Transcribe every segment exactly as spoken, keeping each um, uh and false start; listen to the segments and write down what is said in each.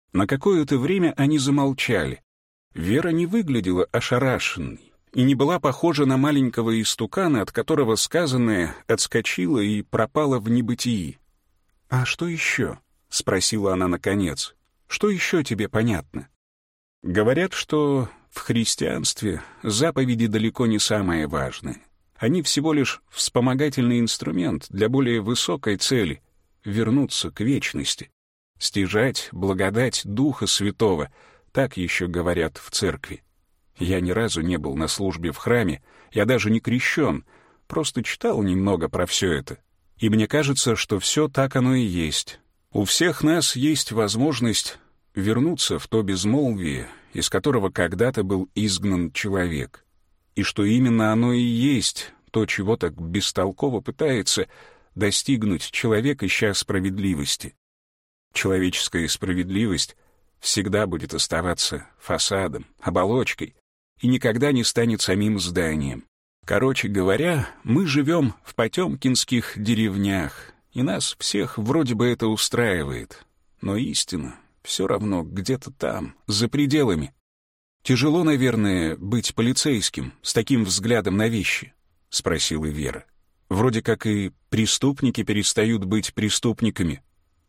На какое-то время они замолчали. Вера не выглядела ошарашенной и не была похожа на маленького истукана, от которого сказанное отскочило и пропало в небытии. «А что еще?» — спросила она наконец. «Что еще тебе понятно?» «Говорят, что в христианстве заповеди далеко не самое важное. Они всего лишь вспомогательный инструмент для более высокой цели — вернуться к вечности. Стяжать благодать Духа Святого, так еще говорят в церкви. Я ни разу не был на службе в храме, я даже не крещен, просто читал немного про все это. И мне кажется, что все так оно и есть. У всех нас есть возможность вернуться в то безмолвие, из которого когда-то был изгнан человек. И что именно оно и есть то, чего так бестолково пытается достигнуть человек, ища справедливости. Человеческая справедливость всегда будет оставаться фасадом, оболочкой и никогда не станет самим зданием. Короче говоря, мы живем в потемкинских деревнях, и нас всех вроде бы это устраивает. Но истина все равно где-то там, за пределами. «Тяжело, наверное, быть полицейским с таким взглядом на вещи?» — спросила Вера. «Вроде как и преступники перестают быть преступниками».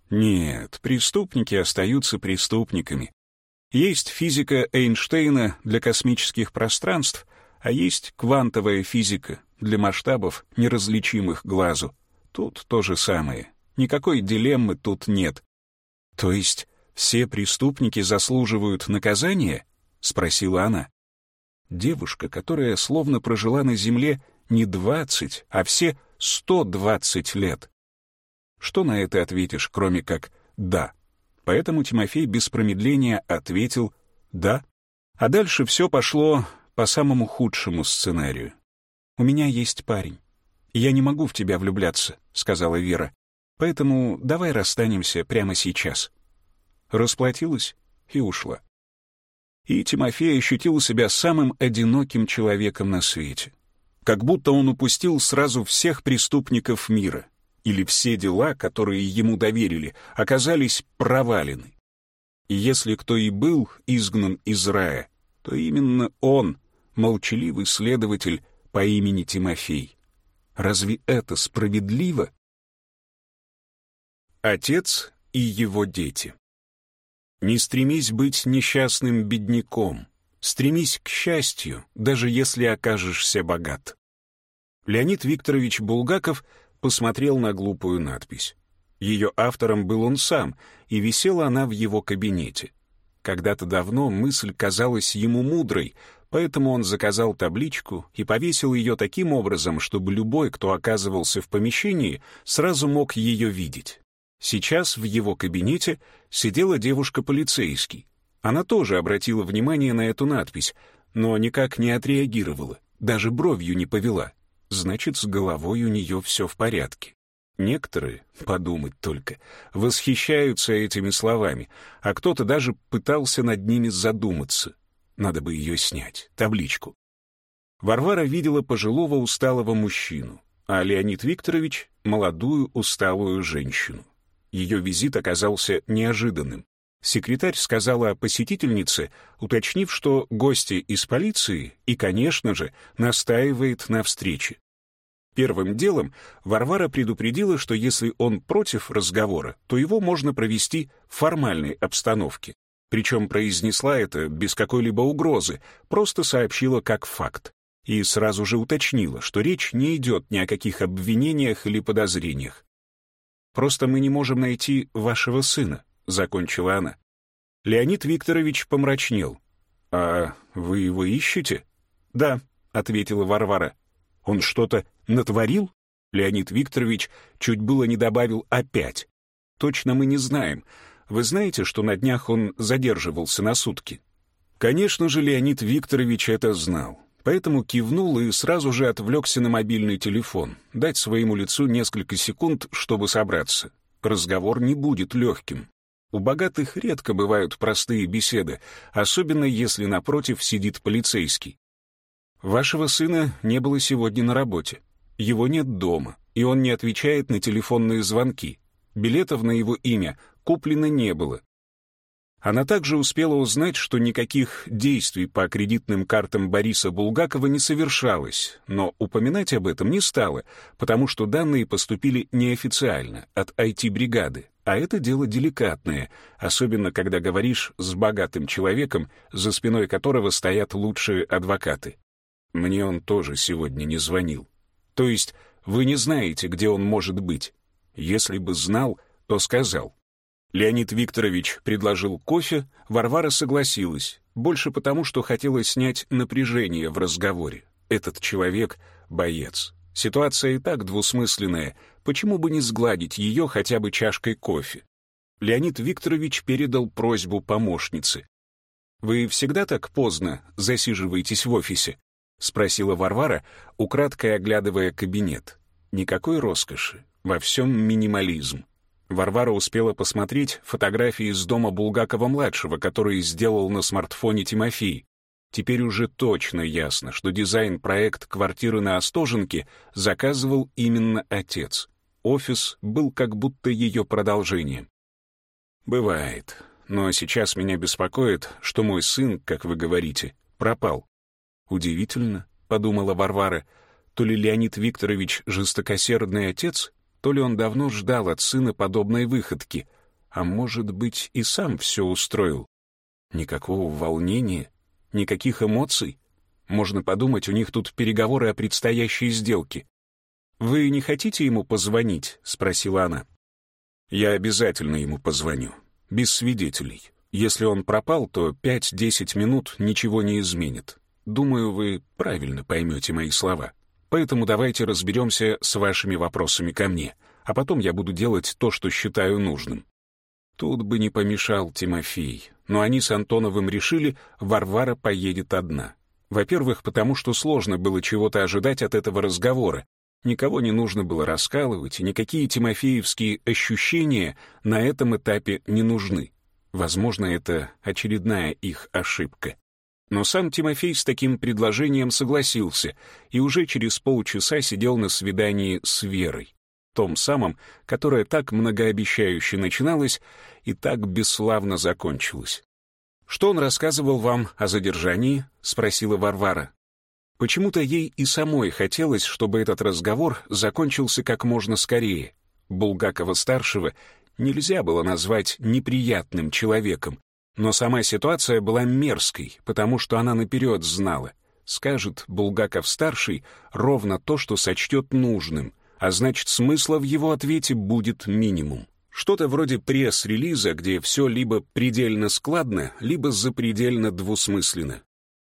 Нет, преступники остаются преступниками. Есть физика Эйнштейна для космических пространств, а есть квантовая физика для масштабов, неразличимых глазу. Тут то же самое. Никакой дилеммы тут нет. То есть все преступники заслуживают наказания? Спросила она. Девушка, которая словно прожила на Земле не двадцать, а все сто двадцать лет. Что на это ответишь, кроме как «да»? Поэтому Тимофей без промедления ответил «да». А дальше все пошло по самому худшему сценарию. «У меня есть парень. Я не могу в тебя влюбляться», — сказала Вера. «Поэтому давай расстанемся прямо сейчас». Расплатилась и ушла. И Тимофей ощутил себя самым одиноким человеком на свете. Как будто он упустил сразу всех преступников мира. Или все дела, которые ему доверили, оказались провалены. И если кто и был изгнан из рая, то именно он, молчаливый следователь по имени Тимофей. Разве это справедливо? Отец и его дети. Не стремись быть несчастным бедняком, стремись к счастью, даже если окажешься богат. Леонид Викторович Булгаков посмотрел на глупую надпись. Ее автором был он сам, и висела она в его кабинете. Когда-то давно мысль казалась ему мудрой, поэтому он заказал табличку и повесил ее таким образом, чтобы любой, кто оказывался в помещении, сразу мог ее видеть. Сейчас в его кабинете сидела девушка-полицейский. Она тоже обратила внимание на эту надпись, но никак не отреагировала, даже бровью не повела. Значит, с головой у нее все в порядке. Некоторые, подумать только, восхищаются этими словами, а кто-то даже пытался над ними задуматься. Надо бы ее снять, табличку. Варвара видела пожилого усталого мужчину, а Леонид Викторович — молодую усталую женщину. Ее визит оказался неожиданным. Секретарь сказала посетительнице, уточнив, что гости из полиции и, конечно же, настаивает на встрече. Первым делом Варвара предупредила, что если он против разговора, то его можно провести в формальной обстановке. Причем произнесла это без какой-либо угрозы, просто сообщила как факт. И сразу же уточнила, что речь не идет ни о каких обвинениях или подозрениях. «Просто мы не можем найти вашего сына», — закончила она. Леонид Викторович помрачнел. «А вы его ищете?» «Да», — ответила Варвара. «Он что-то натворил?» Леонид Викторович чуть было не добавил «опять». «Точно мы не знаем. Вы знаете, что на днях он задерживался на сутки?» Конечно же, Леонид Викторович это знал. Поэтому кивнул и сразу же отвлекся на мобильный телефон, дать своему лицу несколько секунд, чтобы собраться. Разговор не будет легким. У богатых редко бывают простые беседы, особенно если напротив сидит полицейский. «Вашего сына не было сегодня на работе. Его нет дома, и он не отвечает на телефонные звонки. Билетов на его имя куплено не было». Она также успела узнать, что никаких действий по кредитным картам Бориса Булгакова не совершалось, но упоминать об этом не стала, потому что данные поступили неофициально, от ай ти-бригады, а это дело деликатное, особенно когда говоришь с богатым человеком, за спиной которого стоят лучшие адвокаты. Мне он тоже сегодня не звонил. То есть вы не знаете, где он может быть? Если бы знал, то сказал. Леонид Викторович предложил кофе, Варвара согласилась, больше потому, что хотела снять напряжение в разговоре. Этот человек — боец. Ситуация и так двусмысленная, почему бы не сгладить ее хотя бы чашкой кофе? Леонид Викторович передал просьбу помощнице. «Вы всегда так поздно засиживаетесь в офисе?» — спросила Варвара, украдкой оглядывая кабинет. Никакой роскоши, во всем минимализм. Варвара успела посмотреть фотографии из дома Булгакова-младшего, который сделал на смартфоне Тимофей. Теперь уже точно ясно, что дизайн-проект квартиры на Остоженке заказывал именно отец. Офис был как будто ее продолжением. «Бывает, но сейчас меня беспокоит, что мой сын, как вы говорите, пропал». «Удивительно», — подумала Варвара, то ли Леонид Викторович жестокосердный отец, то ли он давно ждал от сына подобной выходки, а может быть и сам все устроил. Никакого волнения, никаких эмоций. Можно подумать, у них тут переговоры о предстоящей сделке. «Вы не хотите ему позвонить?» — спросила она. «Я обязательно ему позвоню, без свидетелей. Если он пропал, то пять-десять минут ничего не изменит. Думаю, вы правильно поймете мои слова. Поэтому давайте разберемся с вашими вопросами ко мне, а потом я буду делать то, что считаю нужным». Тут бы не помешал Тимофей, но они с Антоновым решили, Варвара поедет одна. Во-первых, потому что сложно было чего-то ожидать от этого разговора. Никого не нужно было раскалывать, и никакие тимофеевские ощущения на этом этапе не нужны. Возможно, это очередная их ошибка. Но сам Тимофей с таким предложением согласился и уже через полчаса сидел на свидании с Верой, том самом, которое так многообещающе начиналось и так бесславно закончилось. «Что он рассказывал вам о задержании?» — спросила Варвара. Почему-то ей и самой хотелось, чтобы этот разговор закончился как можно скорее. Булгакова-старшего нельзя было назвать неприятным человеком, но сама ситуация была мерзкой, потому что она наперед знала. Скажет Булгаков-старший ровно то, что сочтет нужным, а значит, смысла в его ответе будет минимум. Что-то вроде пресс-релиза, где все либо предельно складно, либо запредельно двусмысленно.